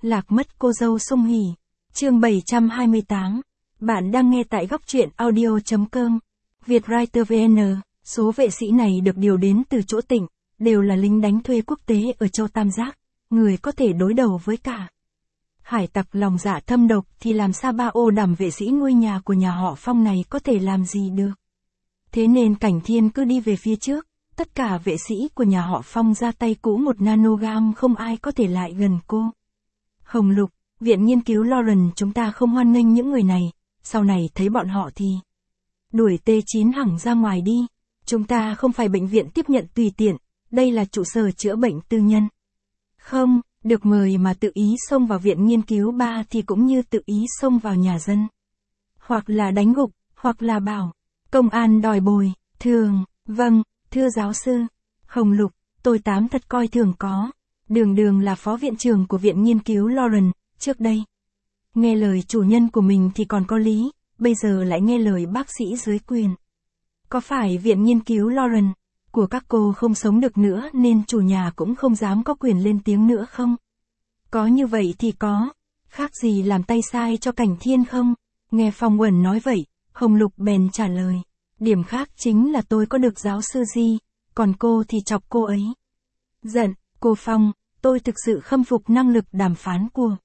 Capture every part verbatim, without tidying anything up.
Lạc mất cô dâu Song Hỷ. Chương bảy trăm hai mươi tám. Bạn đang nghe tại góc truyện audio.com. Vietwriter vê en. Số vệ sĩ này được điều đến từ chỗ tỉnh, đều là lính đánh thuê quốc tế ở châu Tam Giác, người có thể đối đầu với cả hải tặc lòng dạ thâm độc thì làm sao ba ô đàm vệ sĩ ngôi nhà của nhà họ Phong này có thể làm gì được. Thế nên Cảnh Thiên cứ đi về phía trước, tất cả vệ sĩ của nhà họ Phong ra tay cũ một nanogam không ai có thể lại gần cô. Hồng Lục, viện nghiên cứu Lauren chúng ta không hoan nghênh những người này, sau này thấy bọn họ thì đuổi T chín hẳn ra ngoài đi, chúng ta không phải bệnh viện tiếp nhận tùy tiện, đây là trụ sở chữa bệnh tư nhân. Không, được mời mà tự ý xông vào viện nghiên cứu ba thì cũng như tự ý xông vào nhà dân. Hoặc là đánh gục, hoặc là bảo, công an đòi bồi, thường, vâng, thưa giáo sư. Hồng Lục, tôi tám thật coi thường có. Đường đường là phó viện trưởng của viện nghiên cứu Lauren, trước đây. Nghe lời chủ nhân của mình thì còn có lý, bây giờ lại nghe lời bác sĩ dưới quyền. Có phải viện nghiên cứu Lauren của các cô không sống được nữa nên chủ nhà cũng không dám có quyền lên tiếng nữa không? Có như vậy thì có, khác gì làm tay sai cho Cảnh Thiên không? Nghe Phong Uẩn nói vậy, Hồng Lục bèn trả lời. Điểm khác chính là tôi có được giáo sư Di, còn cô thì chọc cô ấy. Giận, cô Phong, tôi thực sự khâm phục năng lực đàm phán của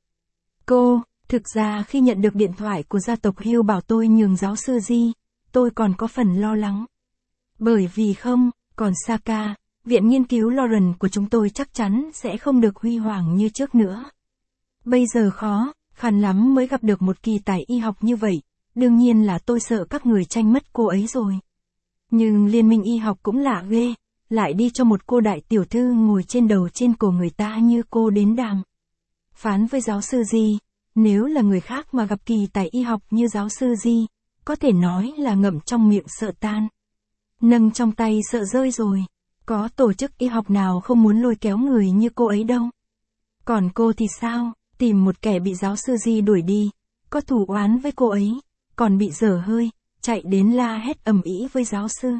cô. Thực ra khi nhận được điện thoại của gia tộc Hill bảo tôi nhường giáo sư Di, tôi còn có phần lo lắng. Bởi vì không, còn Saka, viện nghiên cứu Lauren của chúng tôi chắc chắn sẽ không được huy hoàng như trước nữa. Bây giờ khó, khăn lắm mới gặp được một kỳ tài y học như vậy, đương nhiên là tôi sợ các người tranh mất cô ấy rồi. Nhưng liên minh y học cũng lạ ghê, lại đi cho một cô đại tiểu thư ngồi trên đầu trên cổ người ta như cô đến đàm phán với giáo sư Di. Nếu là người khác mà gặp kỳ tài y học như giáo sư Di, có thể nói là ngậm trong miệng sợ tan, nâng trong tay sợ rơi rồi. Có tổ chức y học nào không muốn lôi kéo người như cô ấy đâu. Còn cô thì sao, tìm một kẻ bị giáo sư Di đuổi đi, có thù oán với cô ấy, còn bị dở hơi, chạy đến la hét ầm ĩ với giáo sư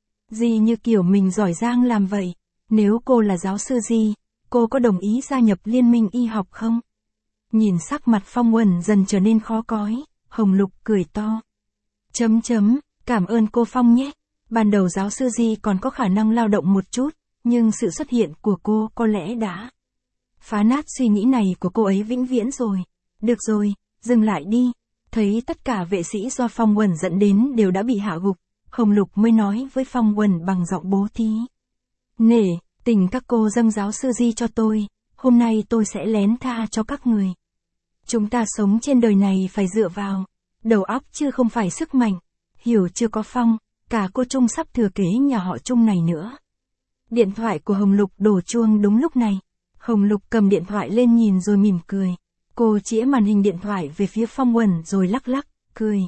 Di như kiểu mình giỏi giang làm vậy. Nếu cô là giáo sư Di, cô có đồng ý gia nhập liên minh y học không? Nhìn sắc mặt Phong Uẩn dần trở nên khó coi, Hồng Lục cười to. Chấm chấm, cảm ơn cô Phong nhé. Ban đầu giáo sư Di còn có khả năng lao động một chút, nhưng sự xuất hiện của cô có lẽ đã phá nát suy nghĩ này của cô ấy vĩnh viễn rồi. Được rồi, dừng lại đi. Thấy tất cả vệ sĩ do Phong Uẩn dẫn đến đều đã bị hạ gục, Hồng Lục mới nói với Phong Uẩn bằng giọng bố thí. Nể, tình các cô dâng giáo sư Di cho tôi, hôm nay tôi sẽ lén tha cho các người. Chúng ta sống trên đời này phải dựa vào đầu óc chứ không phải sức mạnh. Hiểu chưa có Phong, cả cô Trung sắp thừa kế nhà họ Trung này nữa. Điện thoại của Hồng Lục đổ chuông đúng lúc này. Hồng Lục cầm điện thoại lên nhìn rồi mỉm cười. Cô chĩa màn hình điện thoại về phía Phong Uẩn rồi lắc lắc, cười.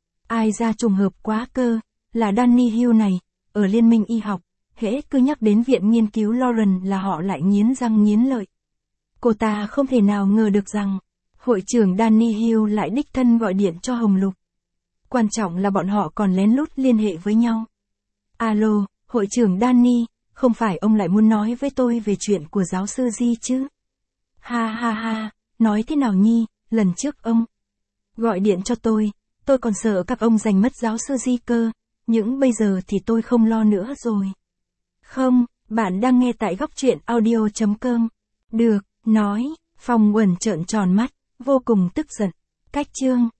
Ai ra trùng hợp quá cơ, là Danny Hill này, ở Liên minh Y học, hễ cứ nhắc đến viện nghiên cứu Lauren là họ lại nghiến răng nghiến lợi. Cô ta không thể nào ngờ được rằng, hội trưởng Danny Hill lại đích thân gọi điện cho Hồng Lục. Quan trọng là bọn họ còn lén lút liên hệ với nhau. Alo, hội trưởng Danny, không phải ông lại muốn nói với tôi về chuyện của giáo sư Di chứ? Ha ha ha, nói thế nào nhi, lần trước ông gọi điện cho tôi, tôi còn sợ các ông giành mất giáo sư Di cơ, nhưng bây giờ thì tôi không lo nữa rồi. Không, bạn đang nghe tại góc truyện audio.com. Được, nói, Phong Uẩn trợn tròn mắt, vô cùng tức giận. Cách chương